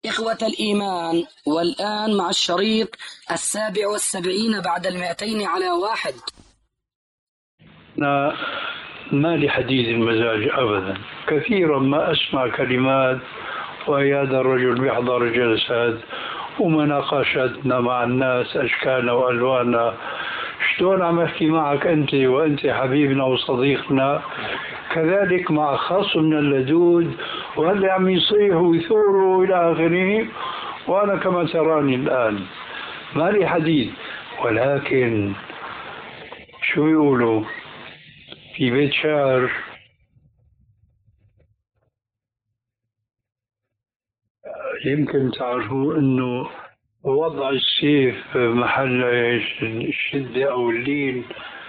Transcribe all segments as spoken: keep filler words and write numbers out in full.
إخوة الإيمان، والآن مع الشريط السابع والسبعين بعد المائتين على واحد. أنا ما لي حديث المزاج أبدا، كثيرا ما أسمع كلمات وهي هذا الرجل بيحضر جلسات ومناقشاتنا مع الناس أشكالنا وألواننا. شلون عم أحكي معك أنت وأنت حبيبنا وصديقنا، كذلك مع خصمنا اللدود واللي عم يصيح ويثور إلى آخره، وأنا كما تراني الآن ما لي حديث. ولكن شو يقولوا في بيت شعر: يمكن تعرفوا انه وضع السيف محل الشدة او اللين،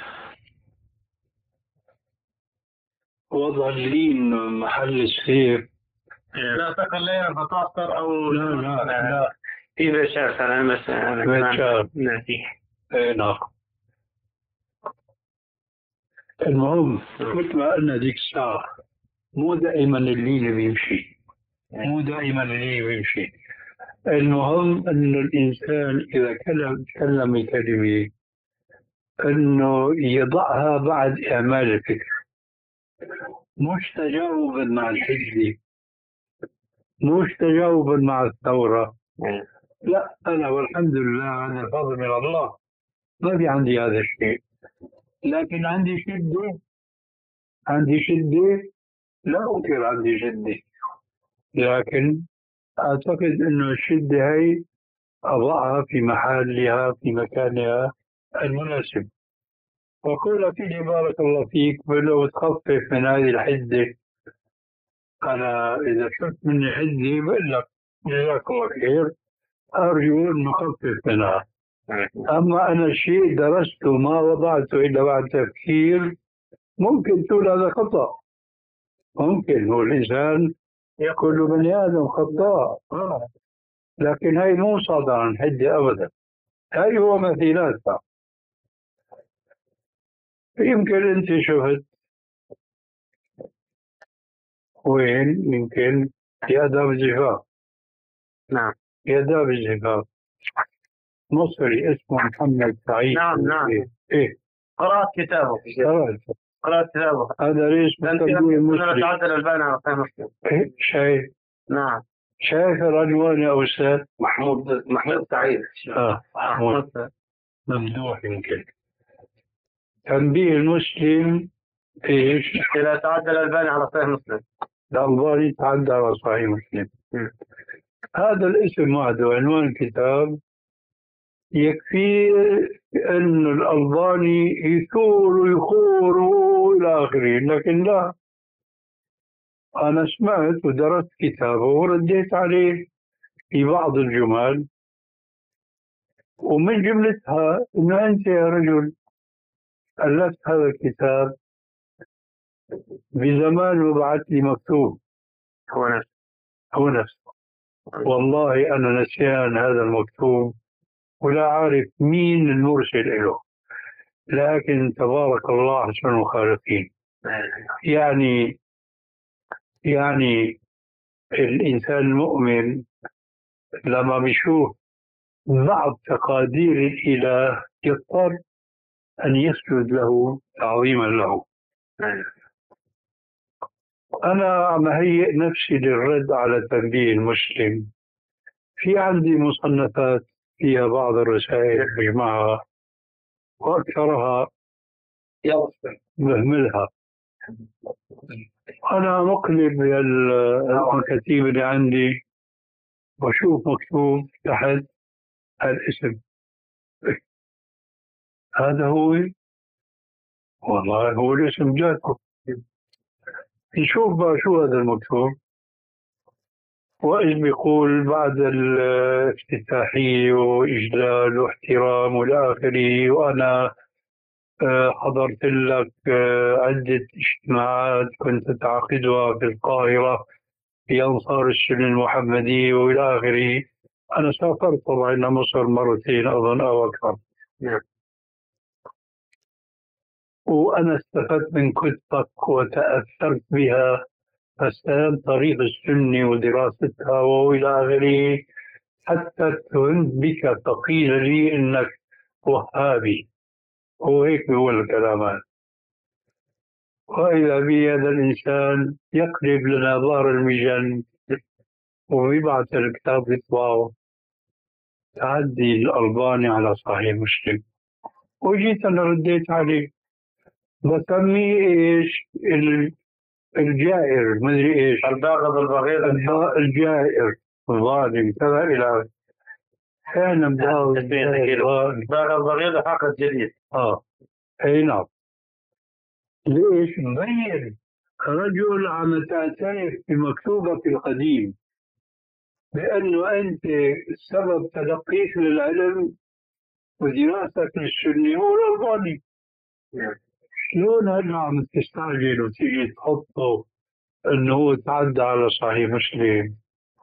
وضع اللين محل السيف. لا تقليا فتعصر او لا لا لا في بيت شعر كلام بس بيت شعر ناسي. اي نعم. المهم مثل ما قلنا ذيك الساعة، مو دائما اللين بيمشي، مو دائما اللين بيمشي. المهم أن الإنسان إذا كلم تكلم كلمة أنه يضعها بعد إعمال الفكر، مش تجاوبا مع الحزب، مش تجاوبا مع الثورة. لا، أنا والحمد لله هذا الفضل من الله، ما في عندي هذا الشيء. لكن عندي شدة، عندي شدة، لا أنكر عندي شدة، لكن أعتقد أنه الشدة هي أضعها في محلها في مكانها المناسب. وقول فيه بارك الله فيك لو تخفف من هذه الحدة. أنا إذا شفت مني حدة بقول لك جزاك الله خير، أرجو أن نخفف منها. أما أنا شيء درسته ما وضعته إلا بعد تفكير، ممكن تقول هذا خطأ، ممكن، هو الإنسان كل بني آدم خطاء، لكن هاي مو صادرة عن حدة أبدا، هاي هو مثيلاتها. يمكن أنت شفت وين، يمكن في آداب الزفاف. نعم، في آداب الزفاف مصري اسمه محمد سعيد. نعم نعم إيه, إيه. قرأت كتابه قرأت قرأت كتابه هذا ليش مسميه مصري؟ تعدل البان على صحيح مسلم. إيه شايف؟ نعم، شايف العنوان يا أستاذ؟ محمود محمود سعيد. آه محمود ممدوح. يمكن تنبيه المسلم إيش؟ إذا تعدل البان على صحيح مسلم، الألباني تعدى على صحيح مسلم. م. هذا الاسم وحده عنوان الكتاب يكفي أن الألباني يثور ويخور إلى آخره، لكن لا، أنا سمعت ودرست كتابه ورديت عليه في بعض الجمل، ومن جملتها أنه أنت يا رجل ألفت هذا الكتاب بزمان وبعث لي مكتوب. هو نفسه هو نفسه والله أنا نسيان هذا المكتوب ولا عارف مين المرسل له، لكن تبارك الله أحسن الخالقين. يعني يعني الإنسان المؤمن لما بيشوف بعض تقادير الإله يضطر أن يسجد له تعظيما له. أنا عم هيئ نفسي للرد على تنبيه المسلم. في عندي مصنفات فيها بعض الرسائل بجمعها وأكثرها بهملها. أنا مقلب المكاتيب اللي عندي وأشوف مكتوب تحت الاسم، هذا هو، والله هو الاسم جاكو. نشوف بقى شو هذا المكتوب، وإيش بيقول بعد الافتتاحية وإجلال واحترام والى آخره. وأنا حضرت لك عدة اجتماعات كنت تعقدها في القاهرة في أنصار السنة المحمدية وإلى آخره. أنا سافرت طبعا إلى مصر مرتين أظن أو أكثر. وأنا استفدت من كتبك وتأثرت بها، فساد طريق السنة ودراستها وإلى آخره، حتى اتهمت بك فقيل لي إنك وهابي، وهيك هو الكلام. وإذا بهذا الإنسان يقلب لنا ظهر المجن ويبعث الكتاب يطبعه تعدي الألباني على صحيح مسلم. وجيت أنا رديت عليه بسميه إيش الجائر، مدري إيش الباغض البغيض الجائر الظالم كذا إلى آخره. كان باغض البغيض حق الجديد. آه أي نعم. ليش؟ مبين رجل عم تعترف بمكتوبة في القديم بأنه أنت سبب تلقيك للعلم ودراستك للسنة هو الألباني. شلون هلا عم تستعجل وتيجي تحطه أنه هو تعدى على صحيح مسلم؟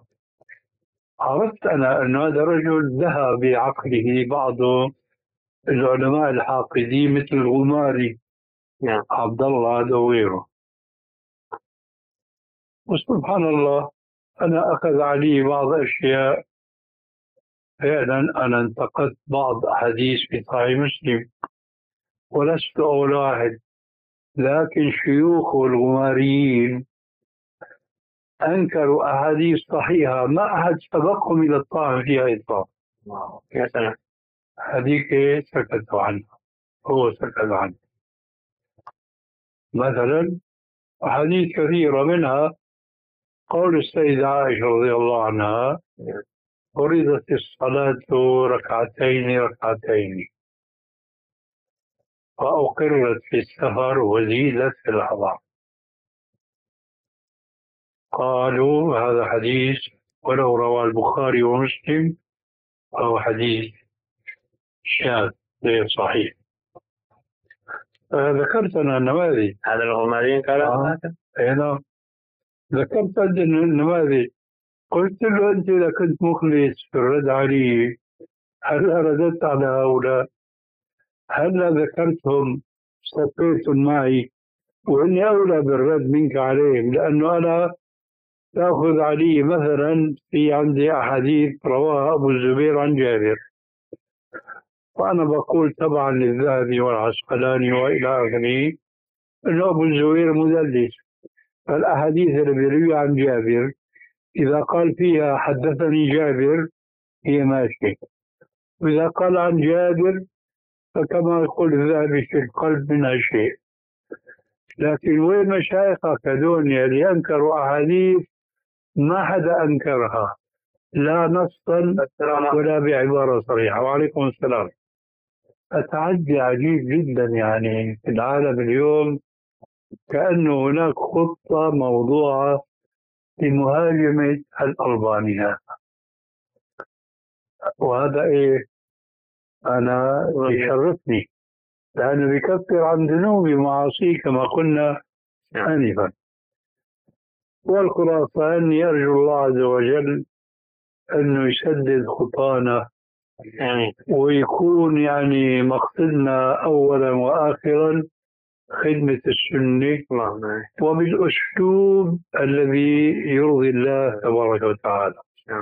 عرفت أنا أن هذا الرجل ذهب بعقله بعض العلماء الحاقدين مثل الغماري عبد الله هذا وغيره. وسبحان الله أنا أخذ علي بعض أشياء. فعلا أنا انتقدت بعض أحاديث في صحيح مسلم ولست أول واحد، لكن شيوخ الغماريين أنكروا أحاديث صحيحة ما أحد سبقهم إلى الطعن فيها إطلاقا. يا سلام. هذيك سكتوا عنها، هو سكت عنها. مثلا أحاديث كثيرة منها قول السيدة عائشة رضي الله عنها: فرضت الصلاة ركعتين ركعتين فأقرت في السفر وزيدت في الحضر. قالوا هذا حديث ولو روى البخاري ومسلم فهو حديث شاذ غير صحيح. ذكرت أنا النماذج. هذا الغماريين قالوا هذا؟ أي نعم، ذكرت النماذج. قلت له: أنت إذا كنت مخلص في الرد علي هل رددت على هؤلاء؟ هل ذكرتهم صفيتم معي؟ وإني أولى بالرد منك عليهم، لأنه أنا تأخذ علي مثلا في عندي أحاديث رواها أبو الزبير عن جابر، وأنا بقول طبعا للذهبي والعسقلاني وإلى آخره أنه أبو الزبير مدلس. فالأحاديث اللي بيروي عن جابر إذا قال فيها حدثني جابر هي ماشية، وإذا قال عن جابر فكما يقول الذهبي في القلب منها شيء. لكن وين مشايخك هذول اللي أنكروا أحاديث ما حدا أنكرها لا نصا ولا بعبارة صريحة؟ وعليكم السلام. التعدي عجيب جدا، يعني في العالم اليوم كأنه هناك خطة موضوعة لمهاجمة الألبانية، وهذا إيه أنا يشرفني لأنه بيكفر عن ذنوبي ومعاصي كما قلنا آنفا. والخلاصة أني أرجو الله عز وجل أنه يسدد خطانا ويكون يعني مقصدنا أولا وآخرا خدمة السنة وبالأسلوب الذي يرضي الله تبارك وتعالى.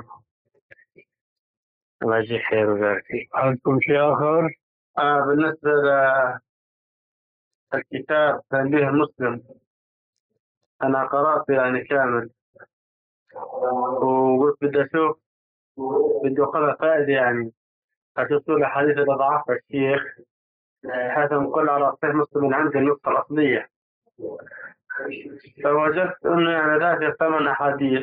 الله يجزيك خير ويبارك فيك. عندكم شيء آخر؟ آه بالنسبة للكتاب تنبيه المسلم أنا قرأت يعني كامل وقلت بدي أشوف بدي أخذ فائدة، يعني أشوف له حديث الأضعاف الشيخ حتى نقول على صحيح مسلم من عند النسخة الأصلية. فوجدت أنه يعني ذاك ثمان أحاديث،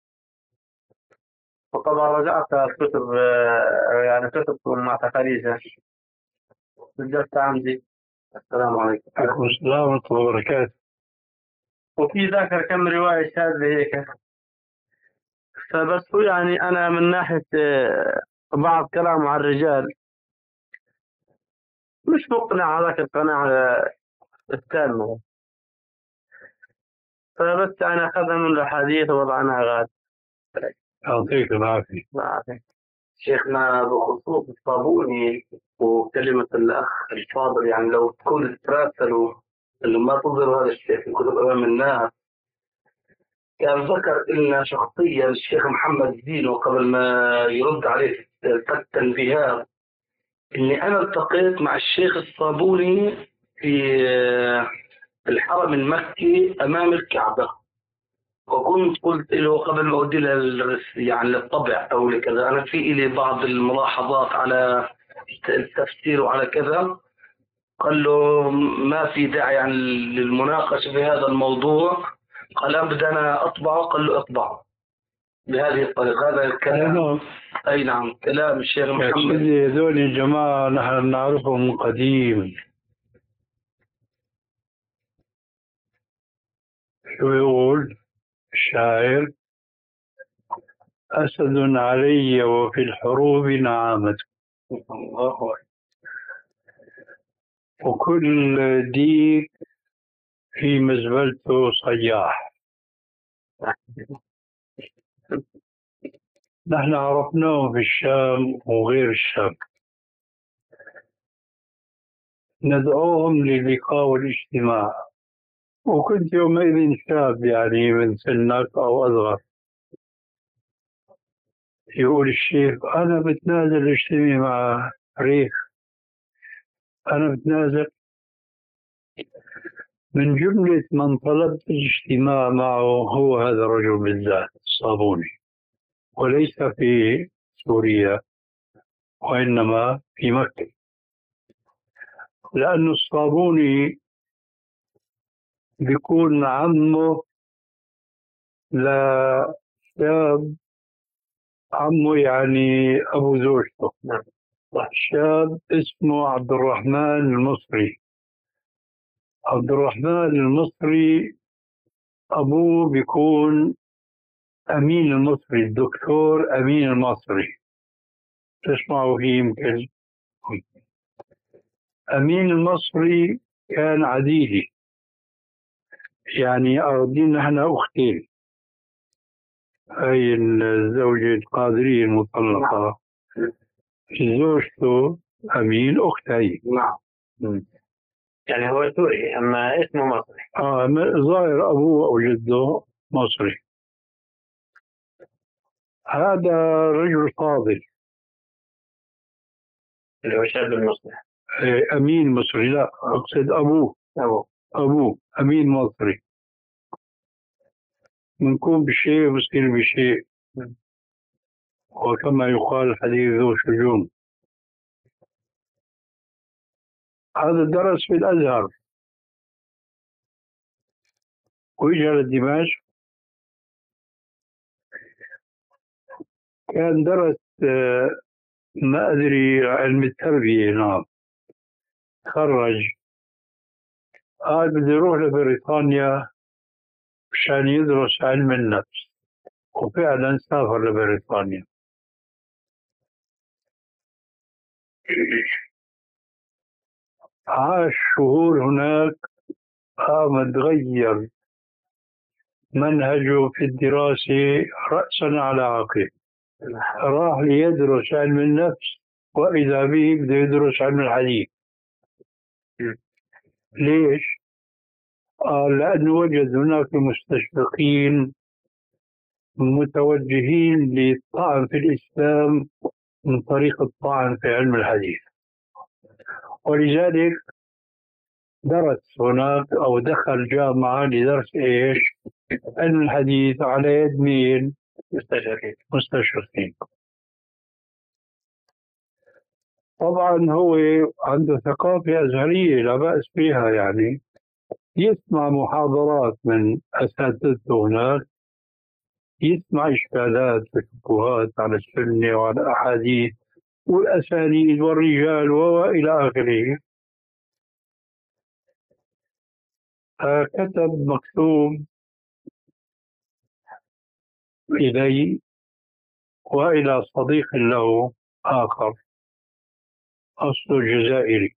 وطبعا رجعت الكتب يعني كتب مع تخاريجها وجدت عندي. السلام عليكم. عليكم السلام ورحمة الله وبركاته. وفي ذاكر كم رواية شاذة هيك، فبس هو يعني أنا من ناحية بعض كلام عن الرجال مش مقنع هذاك القناعة التامة، فبس أنا أخذها من الحديث ووضعناها غاد. يعطيك العافية. شيخنا بخصوص الصابوني وكلمة الأخ الفاضل، يعني لو تكون تراسلوا اللي ما تظهروا هذا الشيء في الكتب أمام الناس كان ذكر لنا شخصيا الشيخ محمد الدين وقبل ما يرد عليه في التنبيهات، إني أنا التقيت مع الشيخ الصابوني في الحرم المكي أمام الكعبة، وكنت قلت له قبل ما أودي له يعني للطبع أو لكذا، أنا في إلي بعض الملاحظات على التفسير وعلى كذا. قال له ما في داعي يعني للمناقشة في هذا الموضوع. قال أبدا أنا أطبعه. قال له اطبعه بهذه الطريقة. هذا الكلام. أي نعم كلام الشيخ محمد. هذول الجماعة نحن نعرفهم من قديم. شو يقول الشاعر؟ أسد علي وفي الحروب نعامة، وكل ديك في مزبلته صياح. نحن عرفناهم في الشام وغير الشام، ندعوهم للقاء والاجتماع، وكنت يومئذ شاب يعني من سنك أو أصغر. يقول الشيخ أنا بتنازل اجتمع مع ريخ، أنا بتنازل. من جملة من طلبت الاجتماع معه هو هذا الرجل بالذات الصابوني، وليس في سوريا وإنما في مكة، لأن الصابوني بيكون عمه لشاب، عمه يعني أبو زوجته، شاب اسمه عبد الرحمن المصري. عبد الرحمن المصري أبوه بيكون أمين المصري، الدكتور أمين المصري، تسمعوا فيه يمكن. أمين المصري كان عديلي، يعني أخذين نحن أختين، هاي الزوجة القادرية المطلقة زوجته أمين أختي. نعم. يعني هو سوري أما اسمه مصري. آه ظاهر أبوه أو جده مصري. هذا رجل فاضل اللي هو شاب المصري. أمين مصري، لا أقصد أبوه. أبوه أبوه أمين مصري. منكون بشيء بصير بشيء، وكما يقال الحديث ذو شجون. هذا درس في الأزهر وإجا لدمشق، كان درس ما أدري علم التربية. نعم تخرج، قال بدي أروح لبريطانيا مشان يدرس علم النفس، وفعلا سافر لبريطانيا. عاش شهور هناك، قام تغير منهجه في الدراسة رأسا على عقب. راح ليدرس علم النفس وإذا به بده يدرس علم الحديث. ليش؟ قال لأنه وجد هناك مستشرقين متوجهين للطعن في الإسلام من طريق الطعن في علم الحديث، ولذلك درس هناك أو دخل جامعة لدرس إيش؟ علم الحديث على يد مين؟ مستشرقين. مستشرقين. طبعا هو عنده ثقافة أزهرية لا بأس فيها، يعني يسمع محاضرات من أساتذته هناك، يسمع إشكالات وشبهات على السنة وعلى الأحاديث والأسانيد والرجال وإلى آخره. فكتب مكتوب إلي وإلى صديق له آخر أصله جزائري.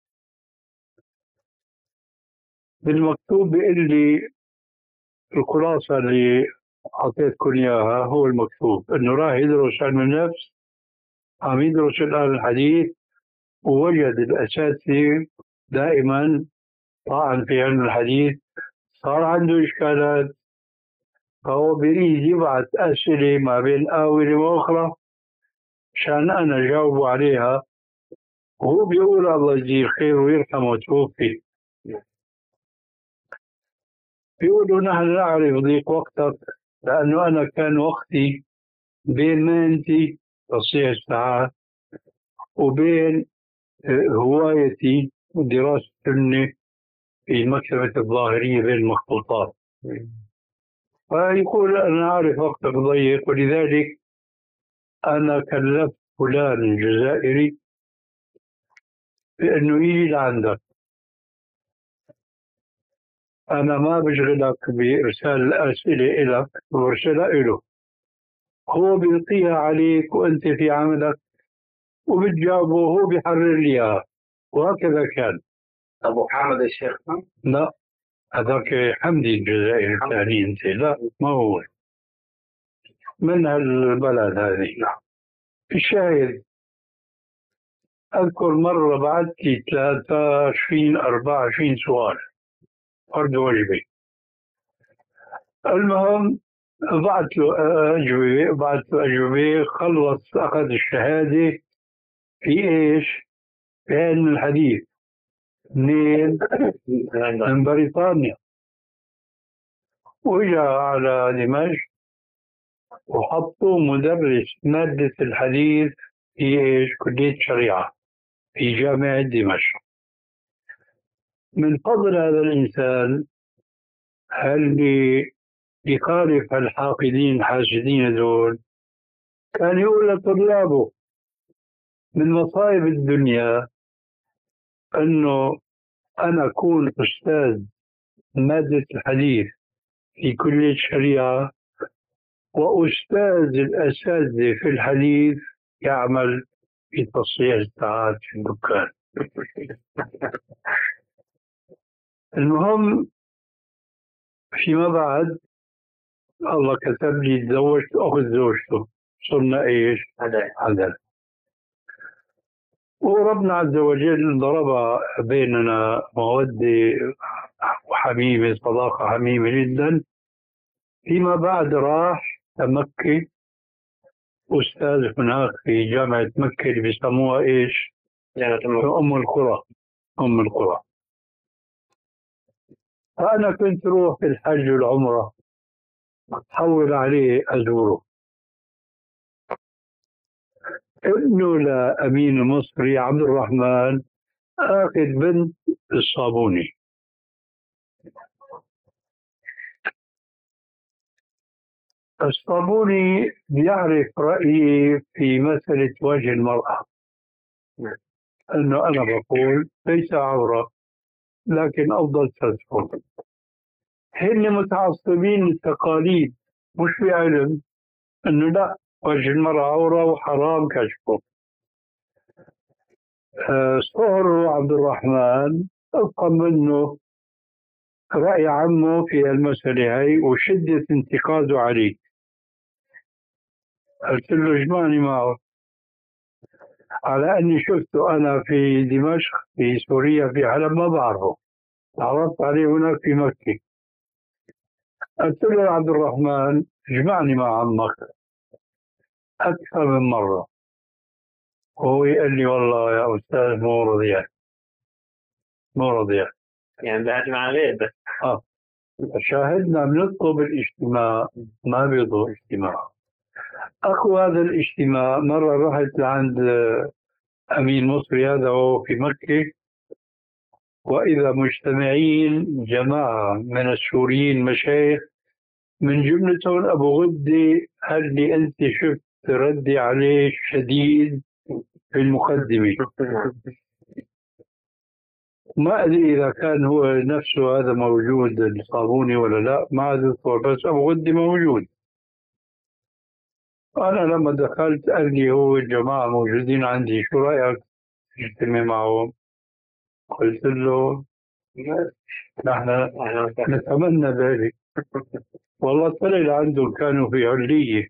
بالمكتوب بيقول لي الخلاصة اللي أعطيتكم إياها، هو المكتوب إنه راح يدرس علم النفس، عم يدرس الآن الحديث، ووجد الأساتذة دائما طعن في علم الحديث، صار عنده إشكالات، فهو بيريد يبعث أسئلة ما بين آونة وأخرى عشان أنا جاوبه عليها، وهو بيقول الله يجزيه خير ويرحمه وتوفي. بيقولوا نحن نعرف ضيق وقتك لأنه أنا كان وقتي بين مهنتي تصحيح الساعات وبين هوايتي ودراسة السنة في مكتبة الظاهرية بين المخطوطات. فيقول أنا أعرف وقتك ضيق، ولذلك أنا كلفت فلان الجزائري بأنه يجي لعندك. أنا ما بشغلك بإرسال الأسئلة إلك، وارسلها إله، هو بيلقيها عليك وأنت في عملك وبتجاوبه وهو بيحرر لي إياها، وهكذا كان. أبو حامد الشيخ؟ لا، هذاك حمدي الجزائري الثاني. أنت لا، ما هو من هالبلد هذه. نعم. الشاهد، أذكر مرة بعثت ثلاثة وعشرين أربعة وعشرين سؤال فرد وجبة. المهم بعت له أجوبة، بعت له أجوبة، خلص أخذ الشهادة في إيش؟ في علم الحديث. منين؟ من بريطانيا. وجاء على دمشق وحطوا مدرس مادة الحديث في إيش؟ كلية الشريعة في جامعة دمشق. من فضل هذا الإنسان اللي يخالف الحاقدين الحاسدين دول، كان يقول لطلابه من مصائب الدنيا أنه أنا أكون أستاذ مادة الحديث في كلية الشريعة وأستاذ الأساتذة في الحديث يعمل في تصحيح الساعات في الدكان. المهم فيما بعد الله كتب لي تزوجت أخذ زوجته، صرنا إيش؟ عدل. وربنا عز وجل ضرب بيننا مودة وحميمة، صداقة حميمة جدا. فيما بعد راح مكة أستاذ هناك في جامعة مكة اللي بيسموها إيش؟ جامعة أم القرى. أم القرى. فأنا كنت روح في الحج والعمرة أحول عليه أزوره. ابنه لأمين المصري عبد الرحمن آخذ بنت الصابوني. الصابوني بيعرف رأيي في مسألة وجه المرأة، أنه أنا بقول ليس عورة لكن أفضل ستر. هن متعصبين للتقاليد، مش في علم أنه لا، وجه المرأة عورة وحرام كشفه. أه صهر عبد الرحمن أفهم منه رأي عمه في المسألة هاي وشدة انتقاده عليه. قلت له اجمعني معه على أني شفته أنا في دمشق في سوريا في حلب ما بعرفه، تعرفت عليه هناك في مكة. قلت له يا عبد الرحمن اجمعني مع عمك أكثر من مرة، وهو قال لي والله يا أستاذ مو رضيع مو رضيع يعني بعد مع غير بس. آه شاهدنا بنطلب الاجتماع ما بيضوا اجتماع. أخو هذا الاجتماع مرة رحت لعند أمين مصري هذا وهو في مكة، وإذا مجتمعين جماعة من السوريين مشايخ من جملتهم أبو غدة اللي أنت شفت ردي عليه شديد في المقدمة. ما أدري إذا كان هو نفسه هذا موجود الصابوني ولا لا، ما أذكر، بس أبو غدة موجود. أنا لما دخلت قال لي هو الجماعة موجودين عندي، شو رأيك تجتمع معهم؟ قلت له نحن نتمنى ذلك. والله طلع عندهم كانوا في علية،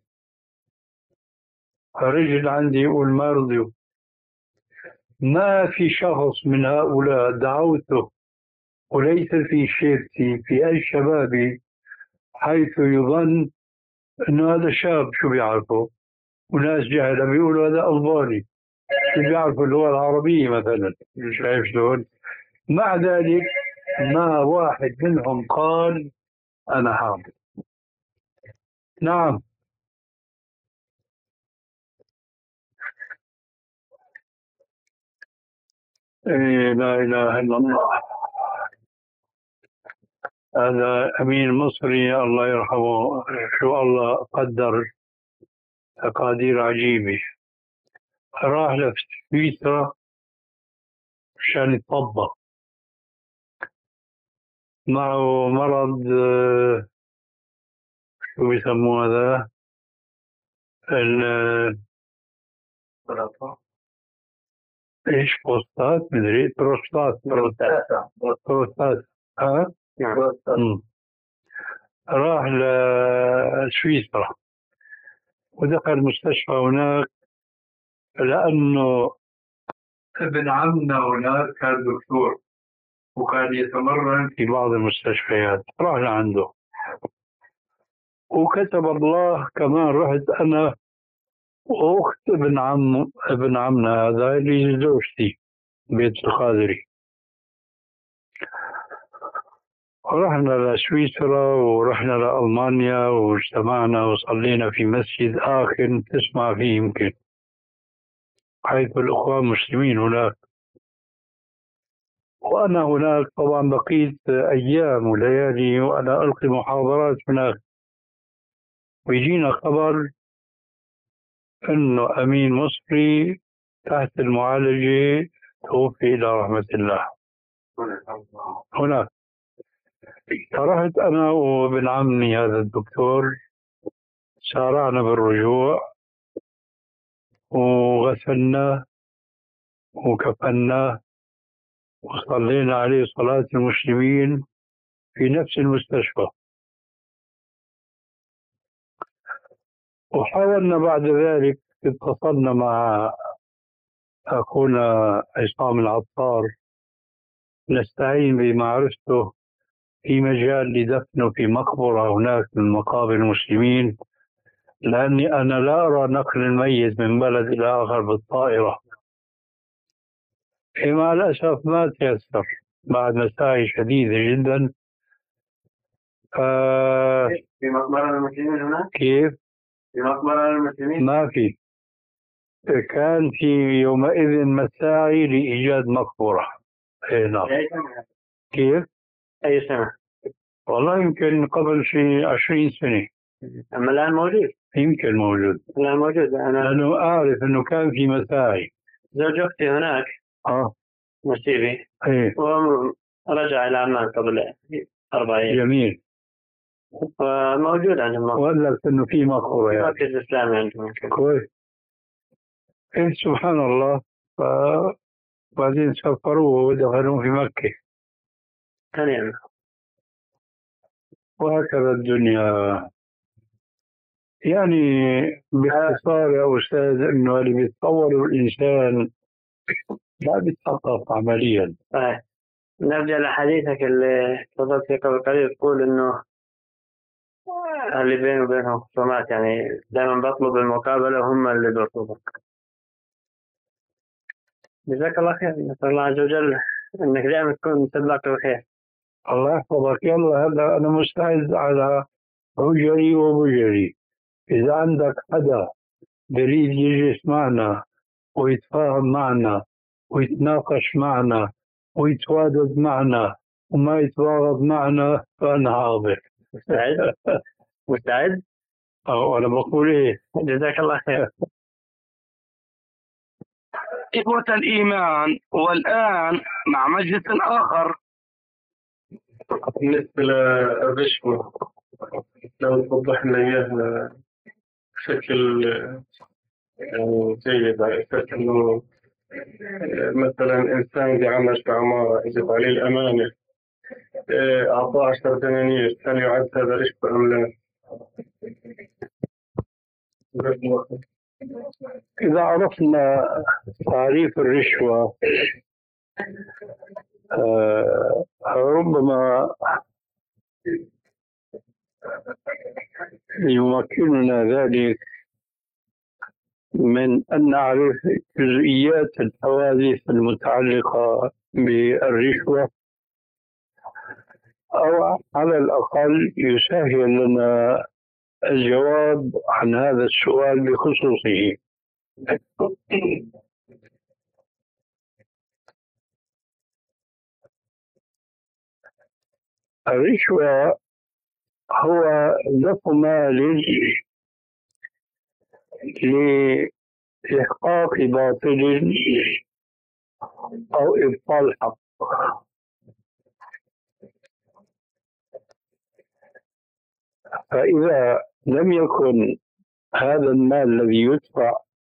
رجل عندي يقول ما رضيوا. ما في شخص من هؤلاء دعوته وليس في شيبتي في أي شبابي حيث يظن إنه هذا شاب شو بيعرفه، وناس جهلة بيقولوا هذا ألباني شو بيعرفوا اللغة العربية مثلا. شايف شلون؟ مع ذلك ما واحد منهم قال أنا حاضر. نعم. إيه لا إله إلا الله. هذا أمين مصري الله يرحمه، شو الله قدر تقادير عجيبة. راح لسويسرا عشان يتطبق، معه مرض آه، شو بيسموه هذا ال- ايش بروستات، مدري بروستات بروستات بروستات ها. مم. راح لسويسرا ودخل المستشفى هناك، لأنه ابن عمنا هناك كان دكتور وكان يتمرن في بعض المستشفيات. راح لعنده وكتب الله كمان رحت أنا وأخت ابن عم ابن عمنا هذا اللي زوجتي بيت القادري. رحنا لسويسرا ورحنا لألمانيا واجتمعنا وصلينا في مسجد آخر تسمع فيه يمكن، حيث الأخوان المسلمين هناك. وأنا هناك طبعا بقيت أيام وليالي وأنا ألقي محاضرات هناك، ويجينا خبر أنه أمين مصري تحت المعالجة توفي إلى رحمة الله هناك. فرحت أنا وابن عمي هذا الدكتور، سارعنا بالرجوع وغسلناه وكفناه وصلينا عليه صلاة المسلمين في نفس المستشفى. وحاولنا بعد ذلك، اتصلنا مع أخونا عصام العطار نستعين بمعرفته في مجال لدفنه في مقبرة هناك من مقابر المسلمين، لأني أنا لا أرى نقل الميت من بلد إلى آخر بالطائرة. مع الأسف ما تيسر بعد مساعي شديدة جدا. آه في مقبرة المسلمين هناك؟ كيف؟ في مقبرة المسلمين؟ ما في. كان في يومئذ مساعي لإيجاد مقبرة. إيه نعم. كيف؟ أي سنة؟ والله يمكن قبل شيء عشرين سنة. أما الآن موجود؟ يمكن موجود. الآن موجود. أنا لأنه أعرف أنه كان في مساعي. زوج أختي هناك آه مسيبي، إيه ورجع إلى عمان قبل أربع أيام. جميل. وموجود عندهم وقال لك إنه في مقبرة يعني. مركز إسلامي عندهم. كويس. إيه سبحان الله. فبعدين سافروه ودخلوه في مكة. نعم. وهكذا الدنيا. يعني باختصار يا أستاذ إنه اللي بيتطور الإنسان لا بيتثقف عمليا. آه. نرجع لحديثك اللي تفضلت فيه قبل قليل، تقول إنه اللي بينه وبينهم خصومات، يعني دائما بطلب المقابلة وهم اللي بيرفضوك. جزاك الله خير، نسأل الله عز وجل إنك دائما تكون سباق الخير. الله يحفظك. يلا هذا أنا مستعد على هجري وبجري. إذا عندك حدا بريد يجلس معنا ويتفاهم معنا ويتناقش معنا ويتوادد معنا وما يتباغض معنا فأنا حاضر. مستعد؟ مستعد؟ أو أنا بقول إيه. جزاك الله خير. إخوة الإيمان، والآن مع مجلس آخر. بالنسبة للرشوة لو توضح لنا إياها بشكل يعني جيد، على أساس إنه مثلا إنسان بيعمل في عمارة إجت عليه الأمانة، أعطاه عشرة دنانير، هل يعد هذا رشوة أم لا؟ إذا عرفنا تعريف الرشوة آه ربما يمكننا ذلك من أن نعرف جزئيات الحوادث المتعلقة بالرشوة، أو على الأقل يسهل لنا الجواب عن هذا السؤال بخصوصه. الرشوة هو دفع مال لإحقاق باطل أو إبطال حق. فإذا لم يكن هذا المال الذي يدفع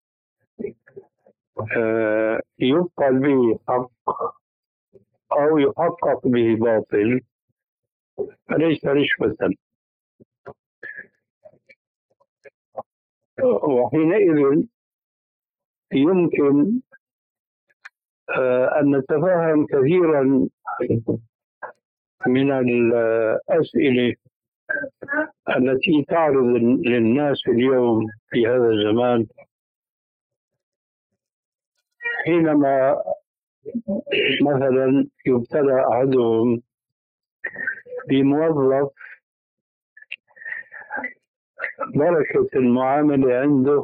يبطل به حق أو يحقق به باطل فليس رشوة، وحينئذ يمكن أن نتفهم كثيرا من الأسئلة التي تعرض للناس اليوم في هذا الزمان، حينما مثلا يبتلى أحدهم بموظف بركة المعاملة عنده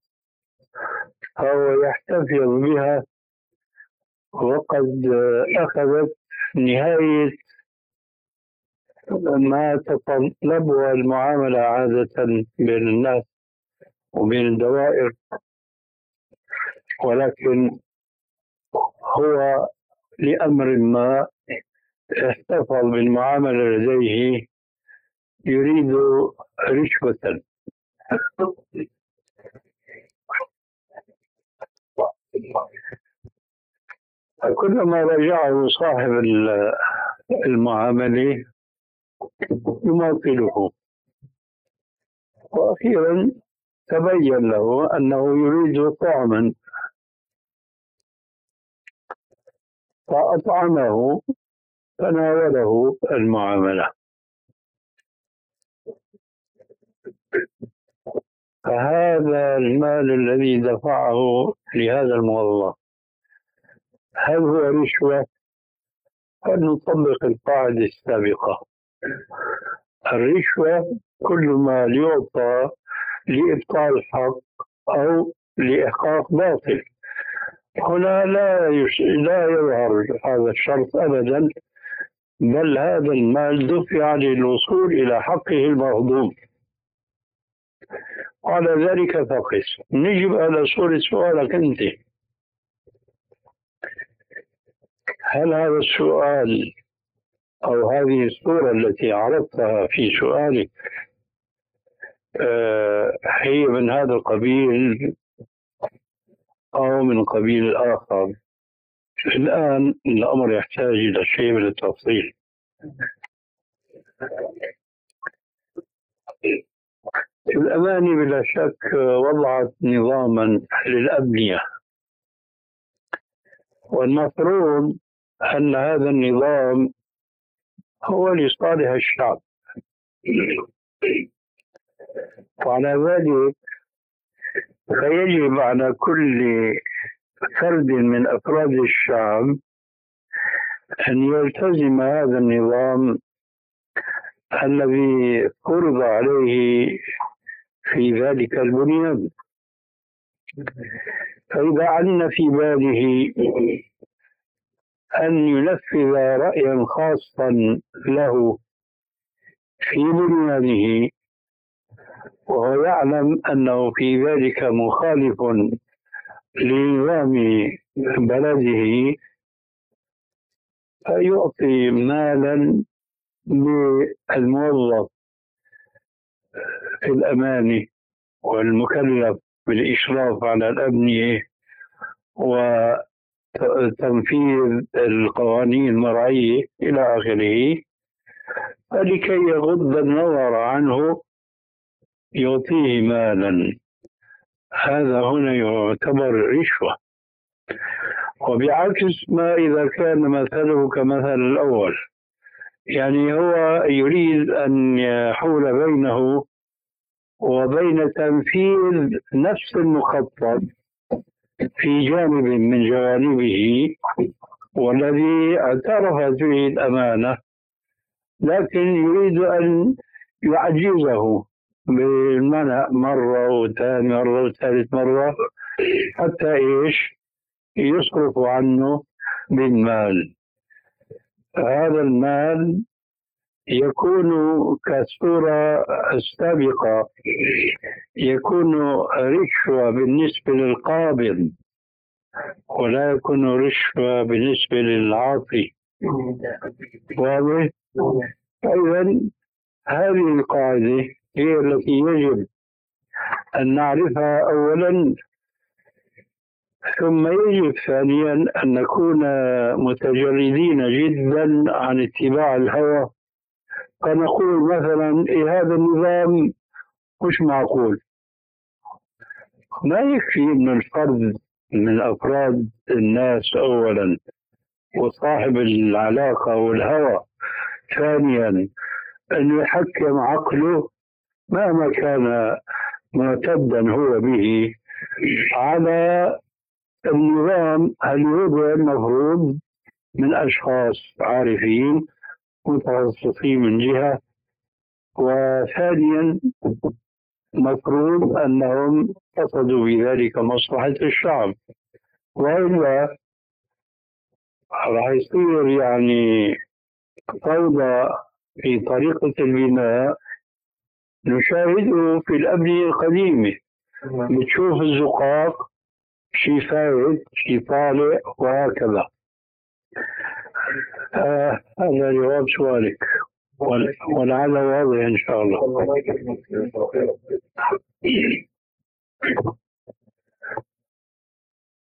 فهو يحتفظ بها وقد أخذت نهاية ما تطلبها المعاملة عادة بين الناس وبين الدوائر، ولكن هو لأمر ما احتفظ بالمعاملة لديه يريد رشوة. فكلما رجعه صاحب المعاملة يماطله، وأخيرا تبين له أنه يريد طعما فأطعمه فناوله المعاملة. فهذا المال الذي دفعه لهذا الموظف هل هو رشوة؟ فلنطبق القاعدة السابقة: الرشوة كل ما يعطى لإبطال حق أو لإحقاق باطل. هنا لا يش... لا يظهر هذا الشرط أبدا، بل هذا المال دفع للوصول إلى حقه المهضوم. على ذلك فقس. نجب على صورة سؤالك أنت: هل هذا السؤال أو هذه الصورة التي عرضتها في سؤالك آه هي من هذا القبيل أو من قبيل آخر؟ الآن الأمر يحتاج إلى شيء من التفصيل. الأماني بلا شك وضعت نظاما للأبنية، والمفروض أن هذا النظام هو لصالح الشعب، وعلى ذلك فيجب على كل فرد من أفراد الشعب أن يلتزم هذا النظام الذي فرض عليه في ذلك البنيان. فإذا علم في باله أن ينفذ رأيا خاصا له في بنيانه وهو يعلم أنه في ذلك مخالف لنظام بلده، فيعطي مالا للموظف في الأمانة والمكلف بالإشراف على الأبنية وتنفيذ القوانين المرعية إلى آخره، فلكي يغض النظر عنه يعطيه مالا. هذا هنا يعتبر رشوة. وبعكس ما إذا كان مثله كمثل الأول، يعني هو يريد أن يحول بينه وبين تنفيذ نفس المخطط في جانب من جوانبه، والذي اعترف فيه الأمانة، لكن يريد أن يعجزه بالمنع مرة وثاني مرة وثالث مرة حتى إيش يصرف عنه بالمال. هذا المال يكون كالصورة السابقة، يكون رشوة بالنسبة للقابض ولا يكون رشوة بالنسبة للعاطي. واضح؟ أيضا هذه القاعدة هي التي يجب أن نعرفها أولا، ثم يجب ثانيا أن نكون متجردين جدا عن اتباع الهوى. فنقول مثلا إيه هذا النظام مش معقول. ما يكفي أن الفرد من أفراد الناس أولا وصاحب العلاقة والهوى ثانيا أن يحكم عقله مهما كان معتدا هو به على النظام الوضع المفروض من أشخاص عارفين متخصصين من جهة، وثانيا مفروض أنهم قصدوا بذلك مصلحة الشعب، وإلا راح يصير يعني فوضى في طريقة البناء نشاهده في الأبنية القديمة. بتشوف الزقاق شي فايت شي طالع وهكذا. آه هذا جواب سؤالك ولعل واضح إن شاء الله.